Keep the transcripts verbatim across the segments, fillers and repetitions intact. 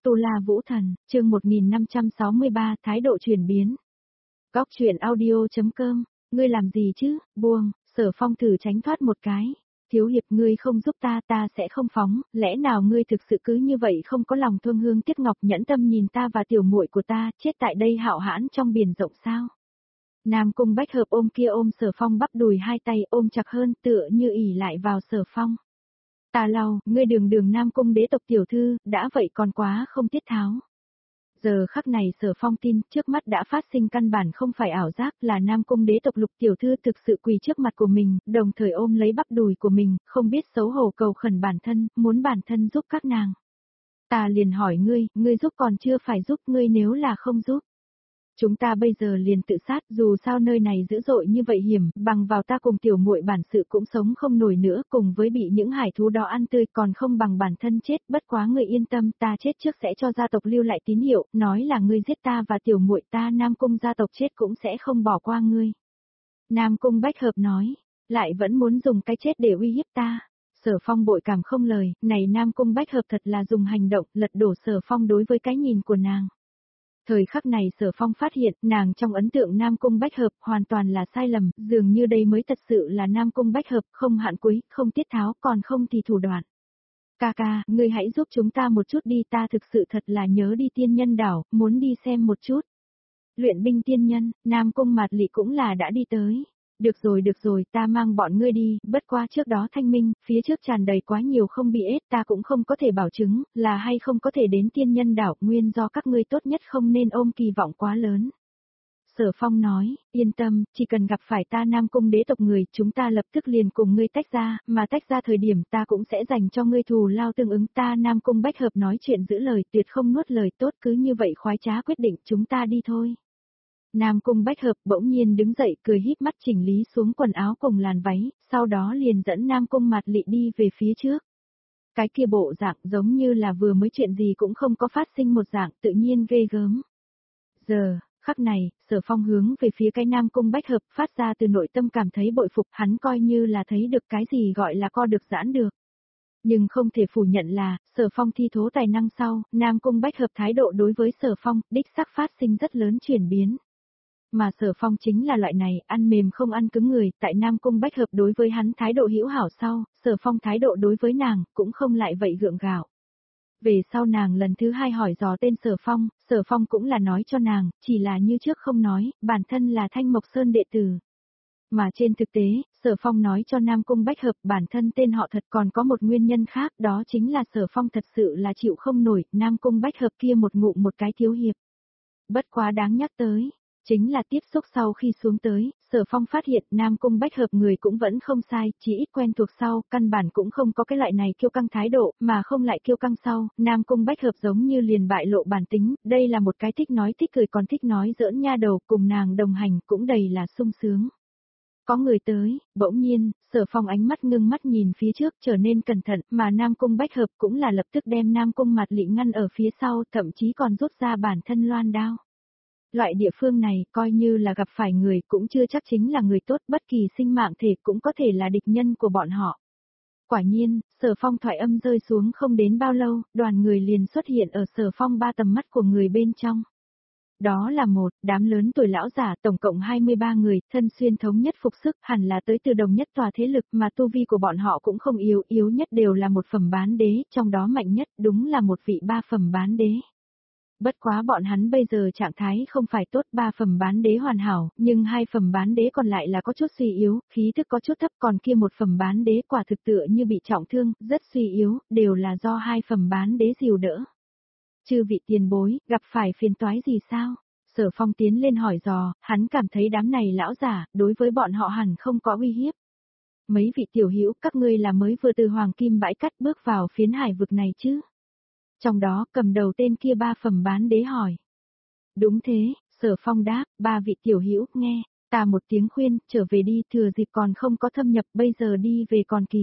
Tu La Vũ Thần, chương một nghìn năm trăm sáu mươi ba, thái độ chuyển biến. Góc truyện audio.com, ngươi làm gì chứ, buông, Sở Phong thử tránh thoát một cái. Thiếu hiệp ngươi không giúp ta ta sẽ không phóng, lẽ nào ngươi thực sự cứ như vậy không có lòng thương hương tiếc ngọc nhẫn tâm nhìn ta và tiểu muội của ta chết tại đây hạo hãn trong biển rộng sao? Nam Cung Bách Hợp ôm kia ôm Sở Phong bắp đùi hai tay ôm chặt hơn tựa như ỉ lại vào Sở Phong. Ta lau, ngươi đường đường Nam Cung đế tộc tiểu thư, đã vậy còn quá không tiết tháo. Giờ khắc này Sở Phong tin, trước mắt đã phát sinh căn bản không phải ảo giác là Nam Cung đế tộc Lục tiểu thư thực sự quỳ trước mặt của mình, đồng thời ôm lấy bắp đùi của mình, không biết xấu hổ cầu khẩn bản thân, muốn bản thân giúp các nàng. Ta liền hỏi ngươi, ngươi giúp còn chưa phải giúp, ngươi nếu là không giúp. Chúng ta bây giờ liền tự sát, dù sao nơi này dữ dội như vậy hiểm, bằng vào ta cùng tiểu muội bản sự cũng sống không nổi nữa, cùng với bị những hải thú đó ăn tươi còn không bằng bản thân chết, bất quá ngươi yên tâm, ta chết trước sẽ cho gia tộc lưu lại tín hiệu, nói là ngươi giết ta và tiểu muội ta Nam Cung gia tộc chết cũng sẽ không bỏ qua ngươi. Nam Cung Bách Hợp nói, lại vẫn muốn dùng cái chết để uy hiếp ta. Sở Phong bội cảm không lời, này Nam Cung Bách Hợp thật là dùng hành động lật đổ Sở Phong đối với cái nhìn của nàng. Thời khắc này Sở Phong phát hiện, nàng trong ấn tượng Nam Cung Bách Hợp hoàn toàn là sai lầm, dường như đây mới thật sự là Nam Cung Bách Hợp, không hạn cuối, không tiết tháo, còn không thì thủ đoạn. Ca ca, ngươi hãy giúp chúng ta một chút đi, ta thực sự thật là nhớ đi tiên nhân đảo, muốn đi xem một chút. Luyện binh tiên nhân, Nam Cung Mạt Lị cũng là đã đi tới. Được rồi được rồi, ta mang bọn ngươi đi, bất qua trước đó thanh minh, phía trước tràn đầy quá nhiều không bị ết, ta cũng không có thể bảo chứng, là hay không có thể đến tiên nhân đảo, nguyên do các ngươi tốt nhất không nên ôm kỳ vọng quá lớn. Sở Phong nói, yên tâm, chỉ cần gặp phải ta Nam Cung đế tộc người, chúng ta lập tức liền cùng ngươi tách ra, mà tách ra thời điểm ta cũng sẽ dành cho ngươi thù lao tương ứng, ta Nam Cung Bách Hợp nói chuyện giữ lời, tuyệt không nuốt lời, tốt cứ như vậy khoái trá quyết định, chúng ta đi thôi. Nam Cung Bách Hợp bỗng nhiên đứng dậy cười híp mắt chỉnh lý xuống quần áo cùng làn váy, sau đó liền dẫn Nam Cung Mạt Lị đi về phía trước. Cái kia bộ dạng giống như là vừa mới chuyện gì cũng không có phát sinh một dạng tự nhiên ghê gớm. Giờ, khắc này, Sở Phong hướng về phía cái Nam Cung Bách Hợp phát ra từ nội tâm cảm thấy bội phục, hắn coi như là thấy được cái gì gọi là co được giãn được. Nhưng không thể phủ nhận là, Sở Phong thi thố tài năng sau, Nam Cung Bách Hợp thái độ đối với Sở Phong, đích xác phát sinh rất lớn chuyển biến. Mà Sở Phong chính là loại này, ăn mềm không ăn cứng người, tại Nam Cung Bách Hợp đối với hắn thái độ hữu hảo sau, Sở Phong thái độ đối với nàng, cũng không lại vậy gượng gạo. Về sau nàng lần thứ hai hỏi dò tên Sở Phong, Sở Phong cũng là nói cho nàng, chỉ là như trước không nói, bản thân là Thanh Mộc Sơn đệ tử. Mà trên thực tế, Sở Phong nói cho Nam Cung Bách Hợp bản thân tên họ thật còn có một nguyên nhân khác, đó chính là Sở Phong thật sự là chịu không nổi, Nam Cung Bách Hợp kia một ngụm một cái thiếu hiệp. Bất quá đáng nhắc tới. Chính là tiếp xúc sau khi xuống tới, Sở Phong phát hiện Nam Cung Bách Hợp người cũng vẫn không sai, chỉ ít quen thuộc sau, căn bản cũng không có cái loại này kiêu căng thái độ, mà không lại kiêu căng sau, Nam Cung Bách Hợp giống như liền bại lộ bản tính, đây là một cái thích nói thích cười còn thích nói giỡn nha đầu, cùng nàng đồng hành cũng đầy là sung sướng. Có người tới, bỗng nhiên, Sở Phong ánh mắt ngưng mắt nhìn phía trước trở nên cẩn thận, mà Nam Cung Bách Hợp cũng là lập tức đem Nam Cung Mạt Lị ngăn ở phía sau, thậm chí còn rút ra bản thân loan đao. Loại địa phương này, coi như là gặp phải người cũng chưa chắc chính là người tốt, bất kỳ sinh mạng thể cũng có thể là địch nhân của bọn họ. Quả nhiên, Sở Phong thoại âm rơi xuống không đến bao lâu, đoàn người liền xuất hiện ở Sở Phong ba tầm mắt của người bên trong. Đó là một, đám lớn tuổi lão giả, tổng cộng hai mươi ba người, thân xuyên thống nhất phục sức, hẳn là tới từ đồng nhất tòa thế lực mà tu vi của bọn họ cũng không yếu, yếu nhất đều là một phẩm bán đế, trong đó mạnh nhất đúng là một vị ba phẩm bán đế. Bất quá bọn hắn bây giờ trạng thái không phải tốt, ba phẩm bán đế hoàn hảo, nhưng hai phẩm bán đế còn lại là có chút suy yếu, khí thức có chút thấp, còn kia một phẩm bán đế quả thực tựa như bị trọng thương, rất suy yếu, đều là do hai phẩm bán đế dìu đỡ. Chư vị tiền bối, gặp phải phiền toái gì sao? Sở Phong tiến lên hỏi dò, hắn cảm thấy đám này lão giả, đối với bọn họ hẳn không có uy hiếp. Mấy vị tiểu hữu, các ngươi là mới vừa từ Hoàng Kim bãi cát bước vào phiến hải vực này chứ? Trong đó, cầm đầu tên kia ba phẩm bán đế hỏi. Đúng thế, Sở Phong đáp, ba vị tiểu hữu, nghe, ta một tiếng khuyên, trở về đi, thừa dịp còn không có thâm nhập, bây giờ đi về còn kịp.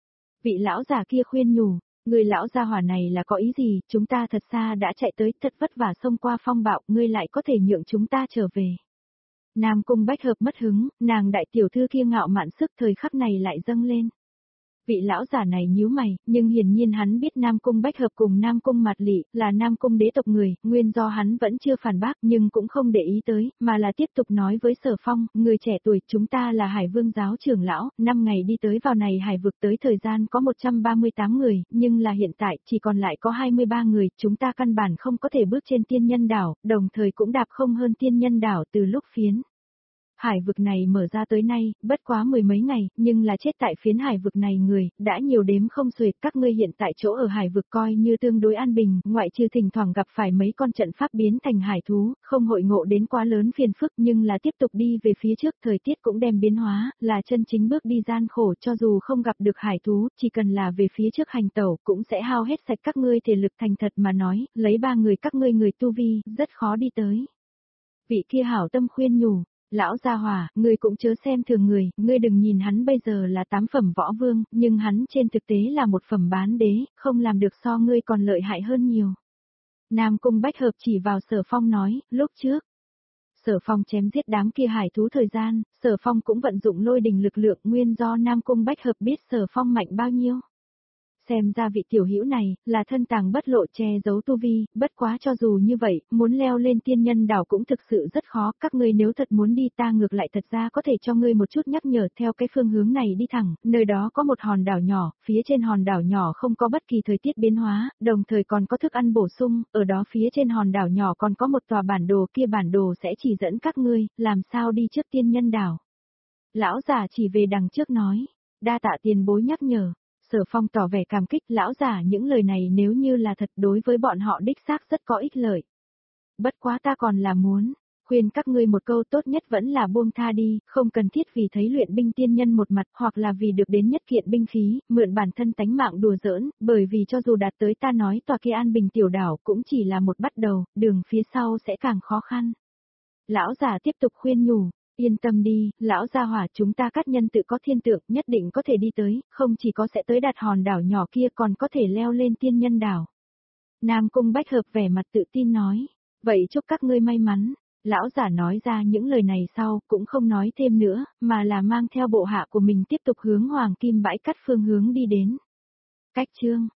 Vị lão già kia khuyên nhủ, người lão gia hỏa này là có ý gì, chúng ta thật xa đã chạy tới, thật vất vả xông qua phong bạo, ngươi lại có thể nhượng chúng ta trở về. Nam Cung Bách Hợp mất hứng, nàng đại tiểu thư kia ngạo mạn sức thời khắc này lại dâng lên. Vị lão giả này nhíu mày, nhưng hiển nhiên hắn biết Nam Cung Bách Hợp cùng Nam Cung Mạt Lị là Nam Cung đế tộc người, nguyên do hắn vẫn chưa phản bác nhưng cũng không để ý tới, mà là tiếp tục nói với Sở Phong, người trẻ tuổi, chúng ta là Hải Vương giáo trưởng lão, năm ngày đi tới vào này hải vực tới thời gian có một trăm ba mươi tám người, nhưng là hiện tại chỉ còn lại có hai mươi ba người, chúng ta căn bản không có thể bước trên tiên nhân đảo, đồng thời cũng đạp không hơn tiên nhân đảo từ lúc phiến hải vực này mở ra tới nay, bất quá mười mấy ngày, nhưng là chết tại phiến hải vực này người, đã nhiều đếm không xuể, các ngươi hiện tại chỗ ở hải vực coi như tương đối an bình, ngoại trừ thỉnh thoảng gặp phải mấy con trận pháp biến thành hải thú, không hội ngộ đến quá lớn phiền phức nhưng là tiếp tục đi về phía trước, thời tiết cũng đem biến hóa, là chân chính bước đi gian khổ, cho dù không gặp được hải thú, chỉ cần là về phía trước hành tẩu, cũng sẽ hao hết sạch các ngươi thể lực, thành thật mà nói, lấy ba người các ngươi người tu vi, rất khó đi tới. Vị kia hảo tâm khuyên nhủ. Lão gia hỏa, ngươi cũng chớ xem thường người, ngươi đừng nhìn hắn bây giờ là tám phẩm võ vương, nhưng hắn trên thực tế là một phẩm bán đế, không làm được so ngươi còn lợi hại hơn nhiều. Nam Cung Bách Hợp chỉ vào Sở Phong nói, lúc trước. Sở Phong chém giết đám kia hải thú thời gian, Sở Phong cũng vận dụng lôi đình lực lượng nguyên do Nam Cung Bách Hợp biết Sở Phong mạnh bao nhiêu. Xem ra vị tiểu hữu này, là thân tàng bất lộ che giấu tu vi, bất quá cho dù như vậy, muốn leo lên tiên nhân đảo cũng thực sự rất khó, các ngươi nếu thật muốn đi ta ngược lại thật ra có thể cho ngươi một chút nhắc nhở theo cái phương hướng này đi thẳng, nơi đó có một hòn đảo nhỏ, phía trên hòn đảo nhỏ không có bất kỳ thời tiết biến hóa, đồng thời còn có thức ăn bổ sung, ở đó phía trên hòn đảo nhỏ còn có một tòa bản đồ, kia bản đồ sẽ chỉ dẫn các ngươi, làm sao đi trước tiên nhân đảo. Lão già chỉ về đằng trước nói, đa tạ tiền bối nhắc nhở. Sở Phong tỏ vẻ cảm kích, lão giả những lời này nếu như là thật đối với bọn họ đích xác rất có ích lợi. Bất quá ta còn là muốn, khuyên các ngươi một câu tốt nhất vẫn là buông tha đi, không cần thiết vì thấy luyện binh tiên nhân một mặt hoặc là vì được đến nhất kiện binh khí, mượn bản thân tánh mạng đùa giỡn, bởi vì cho dù đạt tới ta nói tòa kia an bình tiểu đảo cũng chỉ là một bắt đầu, đường phía sau sẽ càng khó khăn. Lão giả tiếp tục khuyên nhủ. Yên tâm đi, lão gia hỏa, chúng ta các nhân tự có thiên tượng, nhất định có thể đi tới, không chỉ có sẽ tới đạt hòn đảo nhỏ kia còn có thể leo lên tiên nhân đảo. Nam Cung Bách Hợp vẻ mặt tự tin nói, vậy chúc các ngươi may mắn. Lão giả nói ra những lời này sau, cũng không nói thêm nữa, mà là mang theo bộ hạ của mình tiếp tục hướng Hoàng Kim Bãi Cắt phương hướng đi đến. Cách chương